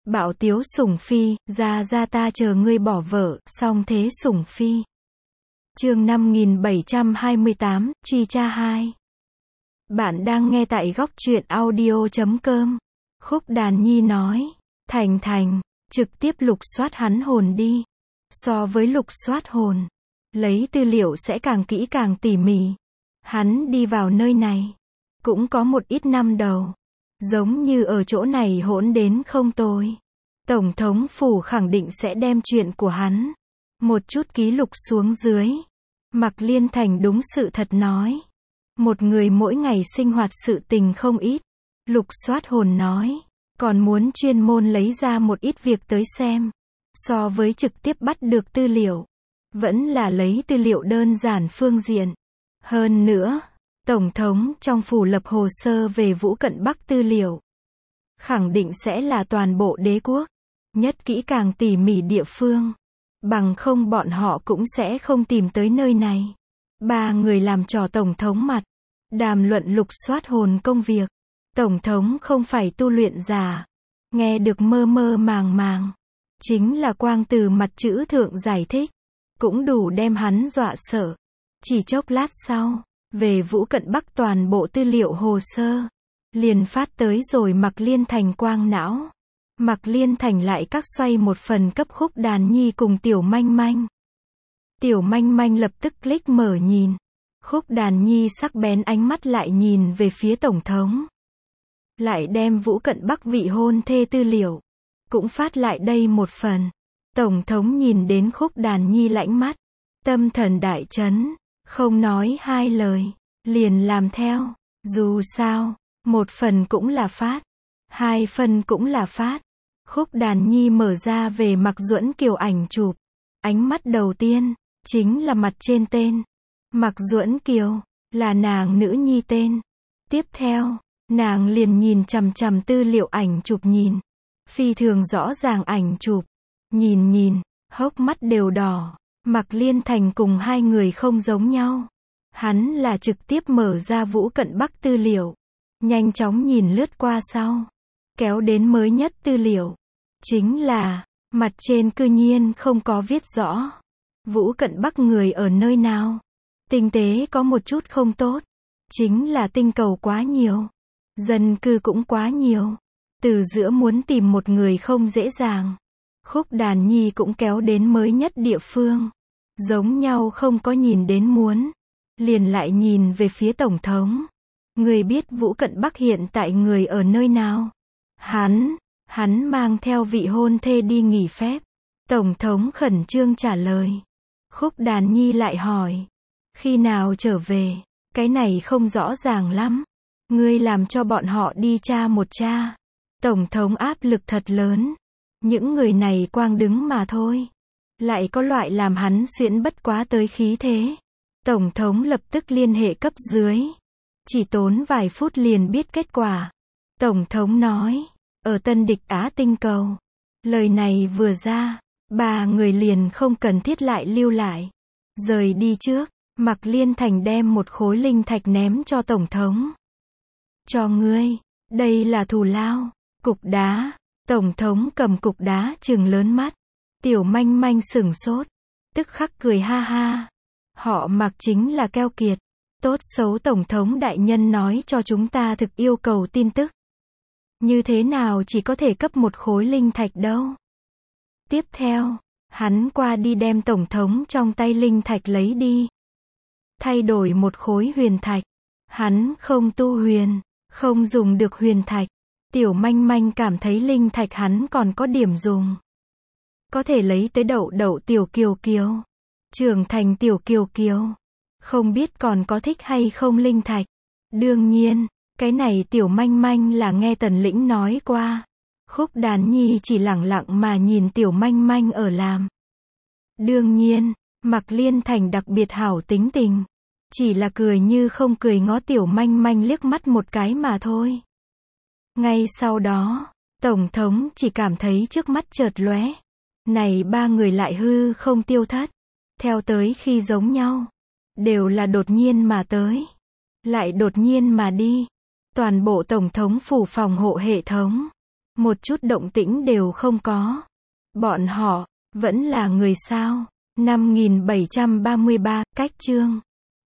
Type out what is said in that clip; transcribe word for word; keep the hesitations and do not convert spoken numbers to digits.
Bạo tiếu sủng phi, ra ra ta chờ ngươi bỏ vợ, song thế sủng phi. Chương năm nghìn bảy trăm hai mươi tám, Truy Tra hai. Bạn đang nghe tại góc truyện audio chấm com. Khúc Đàn Nhi nói, Thành Thành, trực tiếp lục soát hắn hồn đi. So với lục soát hồn, lấy tư liệu sẽ càng kỹ càng tỉ mỉ. Hắn đi vào nơi này, cũng có một ít năm đầu. Giống như ở chỗ này hỗn đến không tồi. Tổng thống phủ khẳng định sẽ đem chuyện của hắn một chút ký lục xuống dưới. Mạc Liên Thành đúng sự thật nói. Một người mỗi ngày sinh hoạt sự tình không ít. Lục soát hồn nói, còn muốn chuyên môn lấy ra một ít việc tới xem. So với trực tiếp bắt được tư liệu, vẫn là lấy tư liệu đơn giản phương diện. Hơn nữa, Tổng thống trong phủ lập hồ sơ về Vũ Cận Bắc tư liệu. Khẳng định sẽ là toàn bộ đế quốc. Nhất kỹ càng tỉ mỉ địa phương. Bằng không bọn họ cũng sẽ không tìm tới nơi này. Ba người làm trò Tổng thống mặt. Đàm luận lục soát hồn công việc. Tổng thống không phải tu luyện giả. Nghe được mơ mơ màng màng. Chính là quang từ mặt chữ thượng giải thích. Cũng đủ đem hắn dọa sợ. Chỉ chốc lát sau, về Vũ Cận Bắc toàn bộ tư liệu hồ sơ. Liền phát tới rồi Mạc Liên Thành quang não. Mạc Liên Thành lại các xoay một phần cấp Khúc Đàn Nhi cùng Tiểu Manh Manh. Tiểu Manh Manh lập tức click mở nhìn. Khúc Đàn Nhi sắc bén ánh mắt lại nhìn về phía Tổng thống. Lại đem Vũ Cận Bắc vị hôn thê tư liệu. Cũng phát lại đây một phần. Tổng thống nhìn đến Khúc Đàn Nhi lãnh mắt. Tâm thần đại chấn. Không nói hai lời. Liền làm theo. Dù sao, một phần cũng là phát. Hai phần cũng là phát. Khúc Đàn Nhi mở ra về Mạc Duẫn Kiều ảnh chụp. Ánh mắt đầu tiên, chính là mặt trên tên. Mạc Duẫn Kiều, là nàng nữ nhi tên. Tiếp theo, nàng liền nhìn chằm chằm tư liệu ảnh chụp nhìn. Phi thường rõ ràng ảnh chụp. Nhìn nhìn, hốc mắt đều đỏ. Mạc Liên Thành cùng hai người không giống nhau. Hắn là trực tiếp mở ra Vũ Cận Bắc tư liệu. Nhanh chóng nhìn lướt qua sau. Kéo đến mới nhất tư liệu. Chính là, mặt trên cư nhiên không có viết rõ. Vũ Cận Bắc người ở nơi nào? Tinh tế có một chút không tốt. Chính là tinh cầu quá nhiều. Dân cư cũng quá nhiều. Từ giữa muốn tìm một người không dễ dàng. Khúc Đàn Nhi cũng kéo đến mới nhất địa phương. Giống nhau không có nhìn đến muốn. Liền lại nhìn về phía Tổng thống. Người biết Vũ Cận Bắc hiện tại người ở nơi nào? Hắn, hắn mang theo vị hôn thê đi nghỉ phép. Tổng thống khẩn trương trả lời. Khúc Đàn Nhi lại hỏi. Khi nào trở về? Cái này không rõ ràng lắm. Ngươi làm cho bọn họ đi tra một tra. Tổng thống áp lực thật lớn. Những người này quang đứng mà thôi. Lại có loại làm hắn xuyễn bất quá tới khí thế. Tổng thống lập tức liên hệ cấp dưới. Chỉ tốn vài phút liền biết kết quả. Tổng thống nói, ở Tân Địch Á tinh cầu. Lời này vừa ra, ba người liền không cần thiết lại lưu lại. Rời đi trước, Mạc Liên Thành đem một khối linh thạch ném cho Tổng thống. Cho ngươi, đây là thù lao. Cục đá. Tổng thống cầm cục đá trừng lớn mắt. Tiểu Manh Manh sửng sốt. Tức khắc cười ha ha. Họ Mạc chính là keo kiệt. Tốt xấu Tổng thống đại nhân nói cho chúng ta thực yêu cầu tin tức. Như thế nào chỉ có thể cấp một khối linh thạch đâu. Tiếp theo, hắn qua đi đem Tổng thống trong tay linh thạch lấy đi. Thay đổi một khối huyền thạch. Hắn không tu huyền, không dùng được huyền thạch. Tiểu Manh Manh cảm thấy linh thạch hắn còn có điểm dùng. Có thể lấy tới đậu đậu Tiểu Kiều Kiều. Trưởng thành Tiểu Kiều Kiều. Không biết còn có thích hay không linh thạch. Đương nhiên, cái này Tiểu Manh Manh là nghe Tần Lĩnh nói qua. Khúc Đàn Nhi chỉ lẳng lặng mà nhìn Tiểu Manh Manh ở làm. Đương nhiên, Mạc Liên Thành đặc biệt hảo tính tình. Chỉ là cười như không cười ngó Tiểu Manh Manh liếc mắt một cái mà thôi. Ngay sau đó, Tổng thống chỉ cảm thấy trước mắt chợt lóe. Này ba người lại hư không tiêu thất. Theo tới khi giống nhau. Đều là đột nhiên mà tới. Lại đột nhiên mà đi. Toàn bộ Tổng thống phủ phòng hộ hệ thống. Một chút động tĩnh đều không có. Bọn họ, vẫn là người sao? năm nghìn bảy trăm ba mươi ba, cách chương.